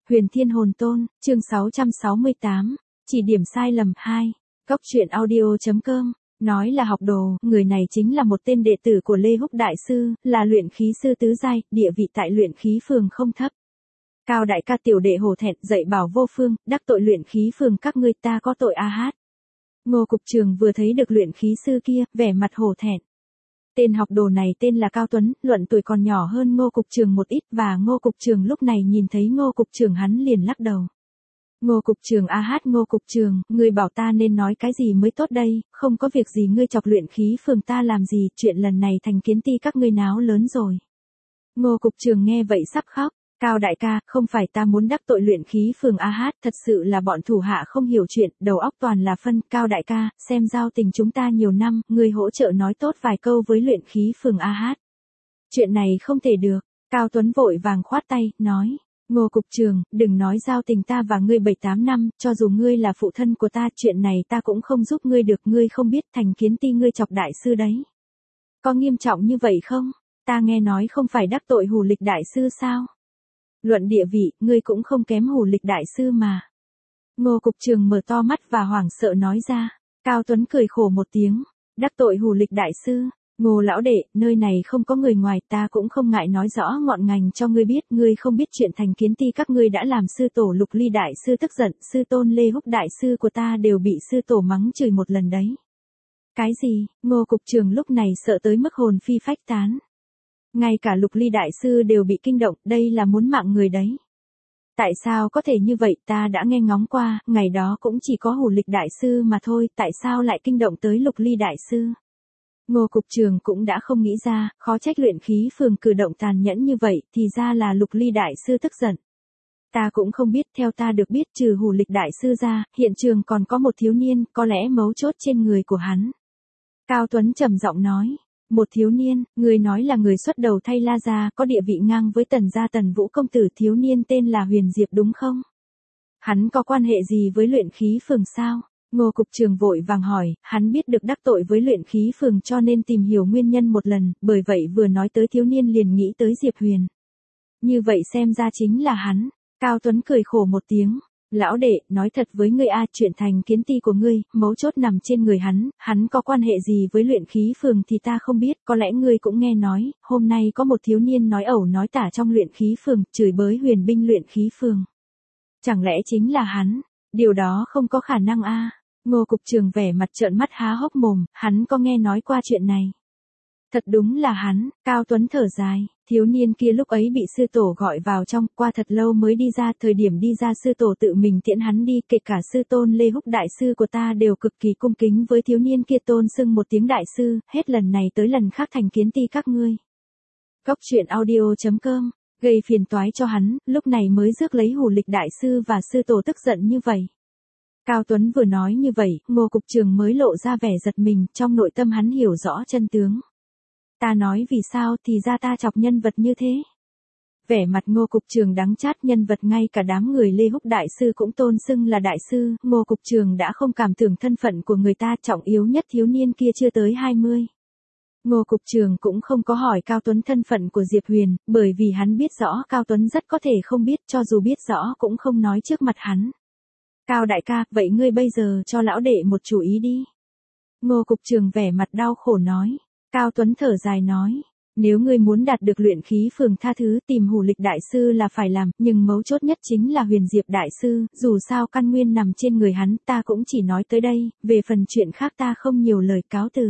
Huyền Thiên Hồn Tôn, chương 668, chỉ điểm sai lầm 2, Cốc truyện audio.com, nói là học đồ, người này chính là một tên đệ tử của Lê Húc Đại Sư, là luyện khí sư tứ giai, địa vị tại luyện khí phường không thấp. Cao đại ca tiểu đệ hổ thẹn dạy bảo vô phương, đắc tội luyện khí phường các ngươi ta có tội a hát. Ngô Cục Trường vừa thấy được luyện khí sư kia, vẻ mặt hổ thẹn. Tên học đồ này tên là Cao Tuấn, luận tuổi còn nhỏ hơn Ngô Cục Trường một ít và Ngô Cục Trường lúc này nhìn thấy Ngô Cục Trường hắn liền lắc đầu. Ngô Cục Trường a hát Ngô Cục Trường, ngươi bảo ta nên nói cái gì mới tốt đây, không có việc gì ngươi chọc luyện khí phường ta làm gì, chuyện lần này thành kiến ti các ngươi náo lớn rồi. Ngô Cục Trường nghe vậy sắp khóc. Cao đại ca, không phải ta muốn đắc tội luyện khí phường a hát, thật sự là bọn thủ hạ không hiểu chuyện, đầu óc toàn là phân. Cao đại ca, xem giao tình chúng ta nhiều năm, người hỗ trợ nói tốt vài câu với luyện khí phường a hát. Chuyện này không thể được. Cao Tuấn vội vàng khoát tay, nói. Ngô Cục Trường, đừng nói giao tình ta và ngươi 7-8 năm, cho dù ngươi là phụ thân của ta, chuyện này ta cũng không giúp ngươi được, ngươi không biết thành kiến ti ngươi chọc đại sư đấy. Có nghiêm trọng như vậy không? Ta nghe nói không phải đắc tội Hù Lịch đại sư sao? Luận địa vị, ngươi cũng không kém Hù Lịch đại sư mà. Ngô Cục Trường mở to mắt và hoảng sợ nói ra. Cao Tuấn cười khổ một tiếng. Đắc tội Hù Lịch đại sư. Ngô lão đệ, nơi này không có người ngoài, ta cũng không ngại nói rõ ngọn ngành cho ngươi biết. Ngươi không biết chuyện thành kiến ti các ngươi đã làm sư tổ Lục Ly đại sư tức giận, sư tôn Lê Húc đại sư của ta đều bị sư tổ mắng chửi một lần đấy. Cái gì? Ngô Cục Trường lúc này sợ tới mức hồn phi phách tán. Ngay cả Lục Ly đại sư đều bị kinh động, đây là muốn mạng người đấy. Tại sao có thể như vậy, ta đã nghe ngóng qua, ngày đó cũng chỉ có Hù Lịch đại sư mà thôi, tại sao lại kinh động tới Lục Ly đại sư? Ngô Cục Trường cũng đã không nghĩ ra, khó trách luyện khí phường cử động tàn nhẫn như vậy, thì ra là Lục Ly đại sư tức giận. Ta cũng không biết, theo ta được biết trừ Hù Lịch đại sư ra, hiện trường còn có một thiếu niên, có lẽ mấu chốt trên người của hắn. Cao Tuấn trầm giọng nói. Một thiếu niên, người nói là người xuất đầu thay La gia, có địa vị ngang với Tần gia Tần Vũ công tử, thiếu niên tên là Huyền Diệp đúng không? Hắn có quan hệ gì với luyện khí phường sao? Ngô Cục Trường vội vàng hỏi, hắn biết được đắc tội với luyện khí phường cho nên tìm hiểu nguyên nhân một lần, bởi vậy vừa nói tới thiếu niên liền nghĩ tới Diệp Huyền. Như vậy xem ra chính là hắn. Cao Tuấn cười khổ một tiếng. Lão đệ, nói thật với ngươi a, chuyện thành kiến ti của ngươi, mấu chốt nằm trên người hắn có quan hệ gì với luyện khí phường thì ta không biết, có lẽ ngươi cũng nghe nói, hôm nay có một thiếu niên nói ẩu nói tả trong luyện khí phường, chửi bới huyền binh luyện khí phường. Chẳng lẽ chính là hắn? Điều đó không có khả năng a. Ngô Cục Trường vẻ mặt trợn mắt há hốc mồm, hắn có nghe nói qua chuyện này. Thật đúng là hắn. Cao Tuấn thở dài, thiếu niên kia lúc ấy bị sư tổ gọi vào trong, qua thật lâu mới đi ra, thời điểm đi ra sư tổ tự mình tiễn hắn đi, kể cả sư tôn Lê Húc đại sư của ta đều cực kỳ cung kính với thiếu niên kia, tôn xưng một tiếng đại sư, hết lần này tới lần khác thành kiến ti các ngươi. Cốc truyện audio.com, gây phiền toái cho hắn, lúc này mới rước lấy Hù Lịch đại sư và sư tổ tức giận như vậy. Cao Tuấn vừa nói như vậy, Ngô Cục Trường mới lộ ra vẻ giật mình, trong nội tâm hắn hiểu rõ chân tướng. Ta nói vì sao thì ra ta chọc nhân vật như thế. Vẻ mặt Ngô Cục Trường đắng chát, nhân vật ngay cả đám người Lê Húc đại sư cũng tôn xưng là đại sư, Ngô Cục Trường đã không cảm tưởng thân phận của người ta, trọng yếu nhất thiếu niên kia chưa tới 20. Ngô Cục Trường cũng không có hỏi Cao Tuấn thân phận của Diệp Huyền, bởi vì hắn biết rõ Cao Tuấn rất có thể không biết, cho dù biết rõ cũng không nói trước mặt hắn. Cao đại ca, vậy ngươi bây giờ cho lão đệ một chủ ý đi. Ngô Cục Trường vẻ mặt đau khổ nói. Cao Tuấn thở dài nói, nếu ngươi muốn đạt được luyện khí phường tha thứ, tìm Hù Lịch đại sư là phải làm, nhưng mấu chốt nhất chính là Huyền Diệp đại sư, dù sao căn nguyên nằm trên người hắn, ta cũng chỉ nói tới đây, về phần chuyện khác ta không nhiều lời, cáo từ.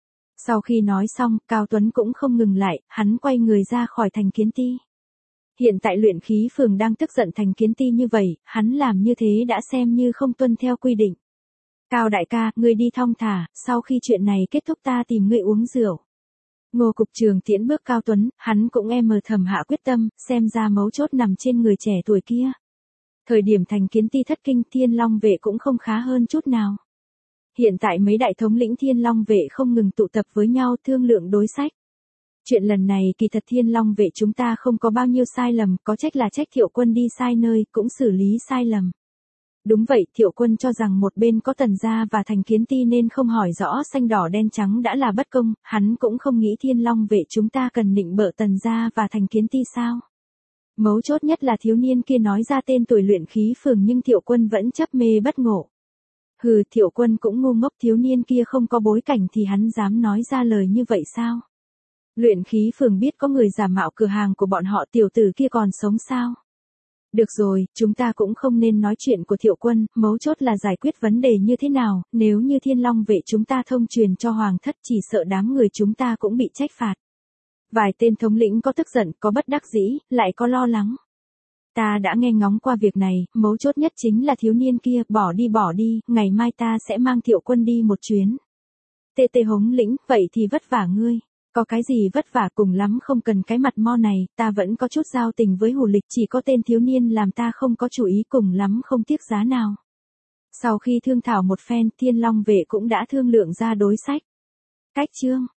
Sau khi nói xong, Cao Tuấn cũng không ngừng lại, hắn quay người ra khỏi thành kiến ti. Hiện tại luyện khí phường đang tức giận thành kiến ti như vậy, hắn làm như thế đã xem như không tuân theo quy định. Cao đại ca, ngươi đi thong thả, sau khi chuyện này kết thúc ta tìm ngươi uống rượu. Ngô Cục Trường tiễn bước Cao Tuấn, hắn cũng thầm hạ quyết tâm, xem ra mấu chốt nằm trên người trẻ tuổi kia. Thời điểm thành kiến ti thất kinh, Thiên Long vệ cũng không khá hơn chút nào. Hiện tại mấy đại thống lĩnh Thiên Long vệ không ngừng tụ tập với nhau thương lượng đối sách. Chuyện lần này kỳ thật Thiên Long vệ chúng ta không có bao nhiêu sai lầm, có trách là trách Thiệu Quân đi sai nơi, cũng xử lý sai lầm. Đúng vậy, Thiệu Quân cho rằng một bên có Tần gia và thành kiến ti nên không hỏi rõ xanh đỏ đen trắng đã là bất công, hắn cũng không nghĩ Thiên Long vệ chúng ta cần nịnh bợ Tần gia và thành kiến ti sao. Mấu chốt nhất là thiếu niên kia nói ra tên tuổi luyện khí phường nhưng Thiệu Quân vẫn chấp mê bất ngộ. Hừ, Thiệu Quân cũng ngu ngốc, thiếu niên kia không có bối cảnh thì hắn dám nói ra lời như vậy sao? Luyện khí phường biết có người giả mạo cửa hàng của bọn họ, tiểu tử kia còn sống sao? Được rồi, chúng ta cũng không nên nói chuyện của Thiệu Quân, mấu chốt là giải quyết vấn đề như thế nào, nếu như Thiên Long vệ chúng ta thông truyền cho Hoàng thất chỉ sợ đám người chúng ta cũng bị trách phạt. Vài tên thống lĩnh có tức giận, có bất đắc dĩ, lại có lo lắng. Ta đã nghe ngóng qua việc này, mấu chốt nhất chính là thiếu niên kia, bỏ đi, ngày mai ta sẽ mang Thiệu Quân đi một chuyến. Tê Hống lĩnh, vậy thì vất vả ngươi. Có cái gì vất vả, cùng lắm không cần cái mặt mo này, ta vẫn có chút giao tình với Hù Lịch, chỉ có tên thiếu niên làm ta không có chủ ý, cùng lắm không tiếc giá nào. Sau khi thương thảo một phen, Thiên Long vệ cũng đã thương lượng ra đối sách. Cách chương